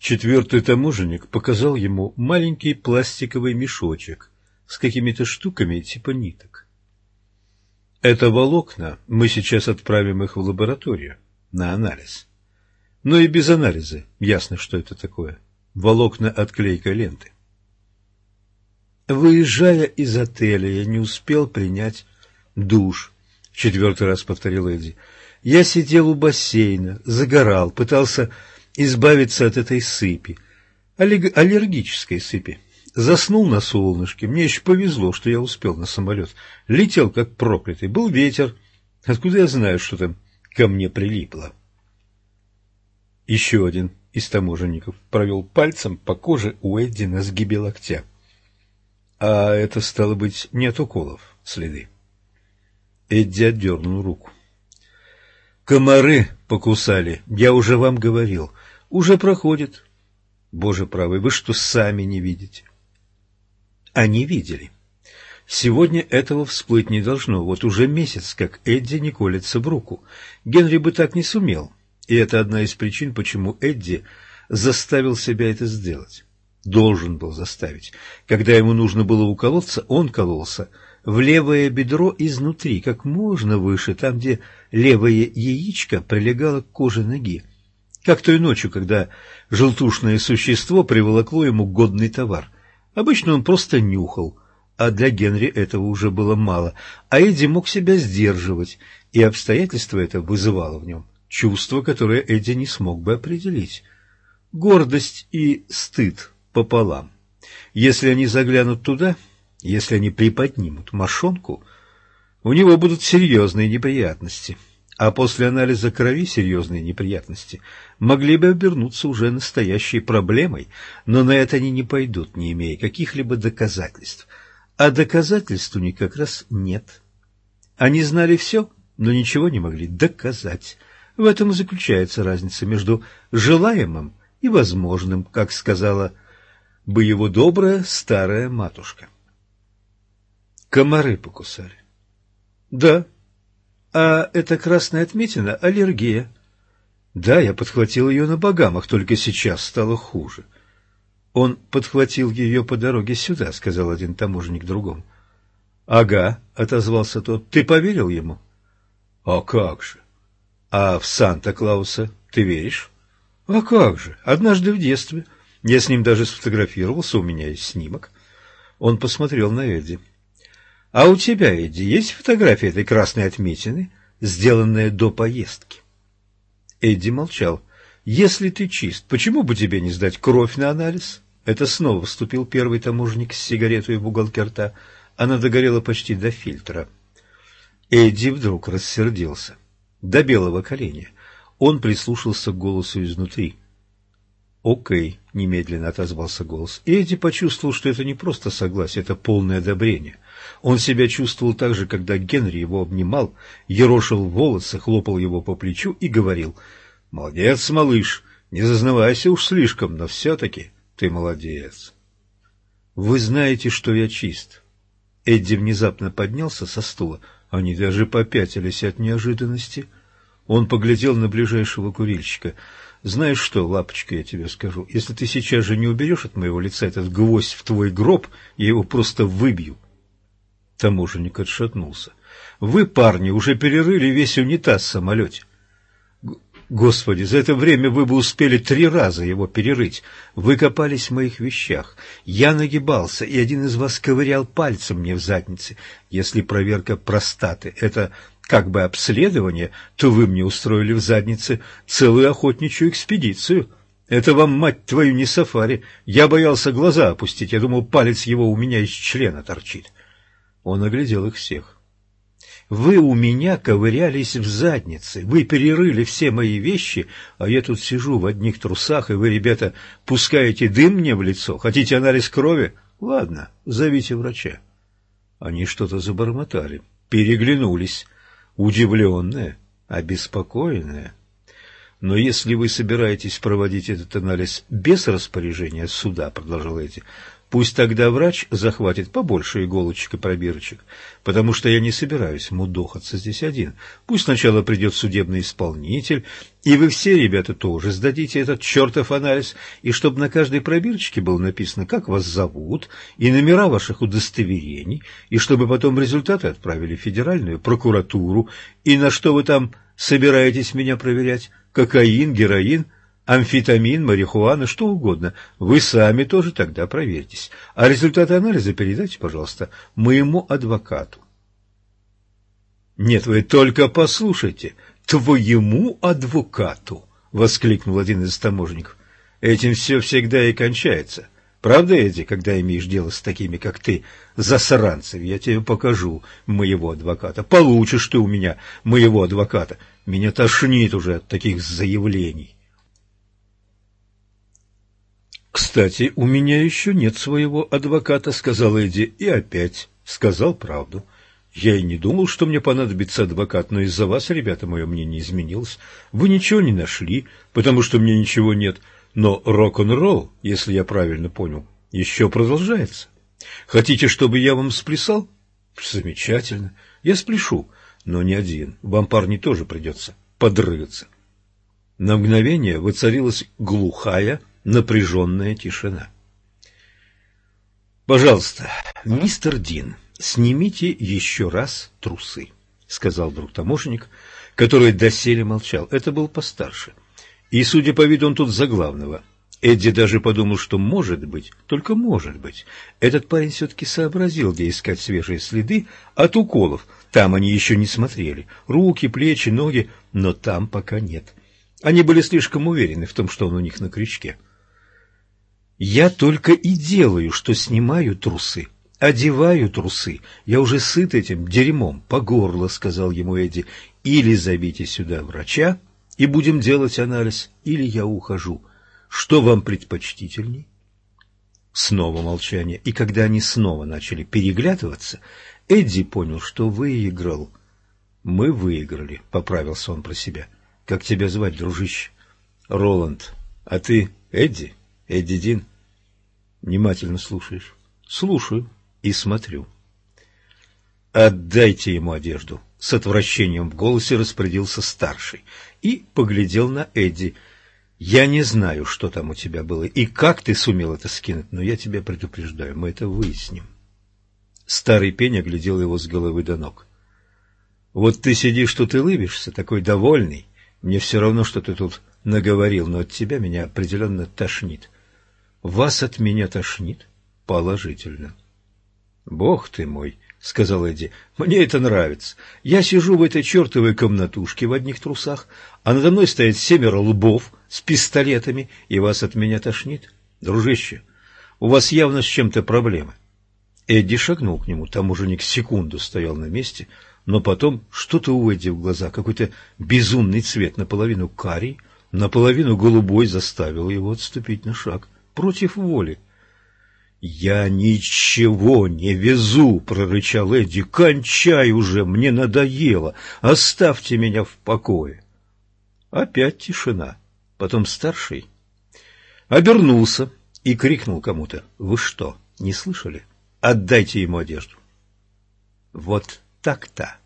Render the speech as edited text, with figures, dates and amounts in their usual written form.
Четвертый таможенник показал ему маленький пластиковый мешочек с какими-то штуками типа ниток. Это волокна, мы сейчас отправим их в лабораторию на анализ. Но и без анализа ясно, что это такое. Волокна от клейкой ленты. Выезжая из отеля, я не успел принять душ. В четвертый раз повторил Эдди. Я сидел у бассейна, загорал, пытался избавиться от этой сыпи, аллергической сыпи. Заснул на солнышке. Мне еще повезло, что я успел на самолет. Летел как проклятый. Был ветер. Откуда я знаю, что там ко мне прилипло? Еще один из таможенников провел пальцем по коже у Эдди на сгибе локтя. А это, стало быть, не от уколов следы. Эдди отдернул руку. Комары покусали, я уже вам говорил. Уже проходит. Боже правый, вы что, сами не видите? Они видели. Сегодня этого всплыть не должно. Вот уже месяц, как Эдди не колется в руку. Генри бы так не сумел. И это одна из причин, почему Эдди заставил себя это сделать. Должен был заставить. Когда ему нужно было уколоться, он кололся в левое бедро изнутри, как можно выше, там, где левое яичко прилегало к коже ноги. Как той ночью, когда желтушное существо приволокло ему годный товар. Обычно он просто нюхал, а для Генри этого уже было мало, а Эдди мог себя сдерживать, и обстоятельство это вызывало в нем чувство, которое Эдди не смог бы определить. Гордость и стыд пополам. Если они заглянут туда, если они приподнимут мошонку, у него будут серьезные неприятности. А после анализа крови серьезные неприятности могли бы обернуться уже настоящей проблемой, но на это они не пойдут, не имея каких-либо доказательств. А доказательств у них как раз нет. Они знали все, но ничего не могли доказать. В этом и заключается разница между желаемым и возможным, как сказала бы его добрая старая матушка. Комары покусали. Да. А эта красная отметина — аллергия. Да, я подхватил ее на Багамах, только сейчас стало хуже. Он подхватил ее по дороге сюда, — сказал один таможенник другому. Ага, — отозвался тот. Ты поверил ему? А как же? А в Санта-Клауса ты веришь? А как же? Однажды в детстве. Я с ним даже сфотографировался, у меня есть снимок. Он посмотрел на Эдди. А у тебя, Эдди, есть фотография этой красной отметины, сделанная до поездки? Эдди молчал. Если ты чист, почему бы тебе не сдать кровь на анализ? Это снова вступил первый таможенник с сигаретой в уголке рта. Она догорела почти до фильтра. Эдди вдруг рассердился. До белого коленя. Он прислушался к голосу изнутри. «Окей», — немедленно отозвался голос. И Эдди почувствовал, что это не просто согласие, это полное одобрение. Он себя чувствовал так же, когда Генри его обнимал, ерошил волосы, хлопал его по плечу и говорил: «Молодец, малыш, не зазнавайся уж слишком, но все-таки ты молодец». «Вы знаете, что я чист». Эдди внезапно поднялся со стула. Они даже попятились от неожиданности. Он поглядел на ближайшего курильщика. «Знаешь что, лапочка, я тебе скажу, если ты сейчас же не уберешь от моего лица этот гвоздь в твой гроб, я его просто выбью». Таможенник отшатнулся. «Вы, парни, уже перерыли весь унитаз в самолете». «Господи, за это время вы бы успели 3 раза его перерыть. Вы копались в моих вещах. Я нагибался, и один из вас ковырял пальцем мне в заднице. Если проверка простаты — это как бы обследование, то вы мне устроили в заднице целую охотничью экспедицию. Это вам, мать твою, не сафари. Я боялся глаза опустить, я думал, палец его у меня из члена торчит». Он оглядел их всех. «Вы у меня ковырялись в заднице, вы перерыли все мои вещи, а я тут сижу в одних трусах, и вы, ребята, пускаете дым мне в лицо? Хотите анализ крови? Ладно, зовите врача». Они что-то забормотали, переглянулись, удивленные, обеспокоенные. «Но если вы собираетесь проводить этот анализ без распоряжения суда, — продолжал Эдди, — Пусть тогда врач захватит побольше иголочек и пробирочек, потому что я не собираюсь мудохаться здесь один. Пусть сначала придет судебный исполнитель, и вы все, ребята, тоже сдадите этот чертов анализ, и чтобы на каждой пробирочке было написано, как вас зовут, и номера ваших удостоверений, и чтобы потом результаты отправили в Федеральную прокуратуру, и на что вы там собираетесь меня проверять? Кокаин, героин, амфетамин, марихуана, что угодно. Вы сами тоже тогда проверьтесь. А результаты анализа передайте, пожалуйста, моему адвокату. Нет, вы только послушайте. Твоему адвокату, воскликнул один из таможенников. Этим все всегда и кончается. Правда, Эдди, когда имеешь дело с такими, как ты, засранцев, я тебе покажу моего адвоката. Получишь ты у меня моего адвоката. Меня тошнит уже от таких заявлений. «Кстати, у меня еще нет своего адвоката», — сказал Эдди, и опять сказал правду. «Я и не думал, что мне понадобится адвокат, но из-за вас, ребята, мое мнение изменилось. Вы ничего не нашли, потому что мне ничего нет, но рок-н-ролл, если я правильно понял, еще продолжается. Хотите, чтобы я вам сплясал? Замечательно, я спляшу, но не один, вам, парни, тоже придется подрыгаться». На мгновение воцарилась глухая, напряженная тишина. «Пожалуйста, мистер Дин, снимите еще раз трусы», — сказал вдруг таможенник, который доселе молчал. Это был постарше. И, судя по виду, он тут за главного. Эдди даже подумал, что, может быть, только может быть, этот парень все-таки сообразил, где искать свежие следы от уколов. Там они еще не смотрели. Руки, плечи, ноги, но там пока нет. Они были слишком уверены в том, что он у них на крючке. «Я только и делаю, что снимаю трусы, одеваю трусы. Я уже сыт этим дерьмом по горло», — сказал ему Эдди. «Или зовите сюда врача, и будем делать анализ, или я ухожу. Что вам предпочтительней?» Снова молчание, и когда они снова начали переглядываться, Эдди понял, что выиграл. «Мы выиграли», — поправился он про себя. «Как тебя звать, дружище?» «Роланд. А ты Эдди? Эдди Дин?» «Внимательно слушаешь?» «Слушаю и смотрю». «Отдайте ему одежду», — с отвращением в голосе распорядился старший и поглядел на Эдди. «Я не знаю, что там у тебя было и как ты сумел это скинуть, но я тебя предупреждаю, мы это выясним». Старый пень оглядел его с головы до ног. «Вот ты сидишь тут и лыбишься, такой довольный. Мне все равно, что ты тут наговорил, но от тебя меня определенно тошнит». «Вас от меня тошнит?» «Положительно». «Бог ты мой», — сказал Эдди, — «мне это нравится. Я сижу в этой чертовой комнатушке в одних трусах, а надо мной стоят 7 лбов с пистолетами, и вас от меня тошнит? Дружище, у вас явно с чем-то проблемы». Эдди шагнул к нему, таможенник секунду стоял на месте, но потом что-то у Эдди в глазах, какой-то безумный цвет, наполовину карий, наполовину голубой, заставил его отступить на шаг против воли. «Я ничего не везу!» — прорычал Эдди. «Кончай уже! Мне надоело! Оставьте меня в покое!» Опять тишина. Потом старший обернулся и крикнул кому-то: «Вы что, не слышали? Отдайте ему одежду!» Вот так-то.